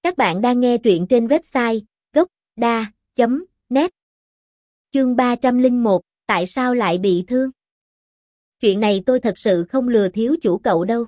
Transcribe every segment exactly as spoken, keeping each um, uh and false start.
Các bạn đang nghe truyện trên website gốc đa chấm net. Chương ba trăm lẻ một, tại sao lại bị thương? Chuyện này tôi thật sự không lừa thiếu chủ cậu đâu.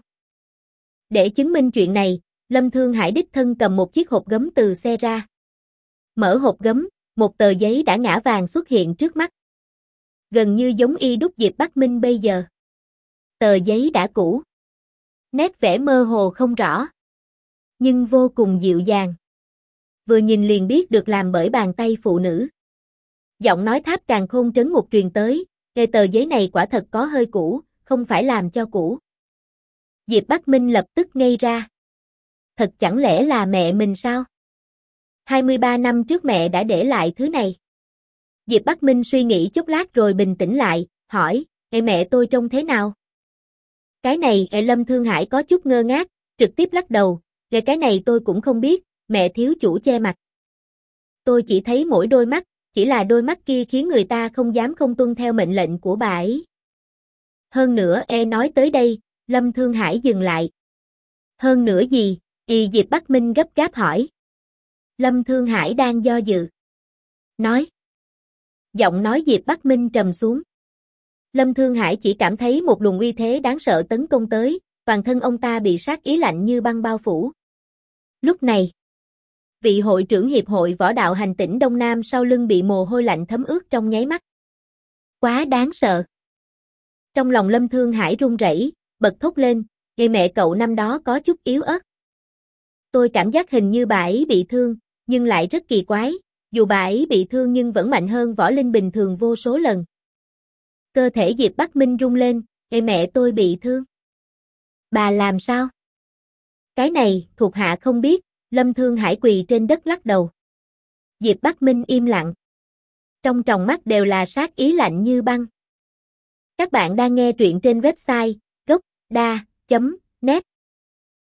Để chứng minh chuyện này, Lâm Thương Hải đích thân cầm một chiếc hộp gấm từ xe ra. Mở hộp gấm, một tờ giấy đã ngã vàng xuất hiện trước mắt. Gần như giống y đúc Diệp Bắc Minh bây giờ. Tờ giấy đã cũ. Nét vẽ mơ hồ không rõ. Nhưng vô cùng dịu dàng. Vừa nhìn liền biết được làm bởi bàn tay phụ nữ. Giọng nói Tháp Càn Khôn trấn ngục truyền tới, "Nghe tờ giấy này quả thật có hơi cũ, không phải làm cho cũ." Diệp Bắc Minh lập tức ngây ra. Thật chẳng lẽ là mẹ mình sao? hai mươi ba năm trước mẹ đã để lại thứ này. Diệp Bắc Minh suy nghĩ chốc lát rồi bình tĩnh lại, hỏi, "Ê mẹ tôi trông thế nào?" Cái này, Ê Lâm Thương Hải có chút ngơ ngác, trực tiếp lắc đầu, "Ê cái này tôi cũng không biết." Mẹ thiếu chủ che mặt. "Tôi chỉ thấy mỗi đôi mắt, chỉ là đôi mắt kia khiến người ta không dám không tuân theo mệnh lệnh của bà ấy." Hơn nữa e nói tới đây, Lâm Thương Hải dừng lại. "Hơn nữa gì?" Y Diệp Bắc Minh gấp gáp hỏi. Lâm Thương Hải đang do dự. Nói. Giọng nói Diệp Bắc Minh trầm xuống. Lâm Thương Hải chỉ cảm thấy một luồng uy thế đáng sợ tấn công tới, toàn thân ông ta bị sát ý lạnh như băng bao phủ. Lúc này, vị hội trưởng hiệp hội võ đạo hành tỉnh Đông Nam sau lưng bị mồ hôi lạnh thấm ướt trong nháy mắt. Quá đáng sợ. Trong lòng Lâm Thương Hải run rẩy, bật thốt lên, "Nghe mẹ cậu năm đó có chút yếu ớt. Tôi cảm giác hình như bà ấy bị thương, nhưng lại rất kỳ quái, dù bà ấy bị thương nhưng vẫn mạnh hơn võ linh bình thường vô số lần." Cơ thể Diệp Bắc Minh rung lên, "Nghe mẹ tôi bị thương." "Bà làm sao?" "Cái này, thuộc hạ không biết." Lâm Thương Hải quỳ trên đất lắc đầu. Diệp Bắc Minh im lặng. Trong tròng mắt đều là sát ý lạnh như băng. Các bạn đang nghe truyện trên website gốc đa chấm net.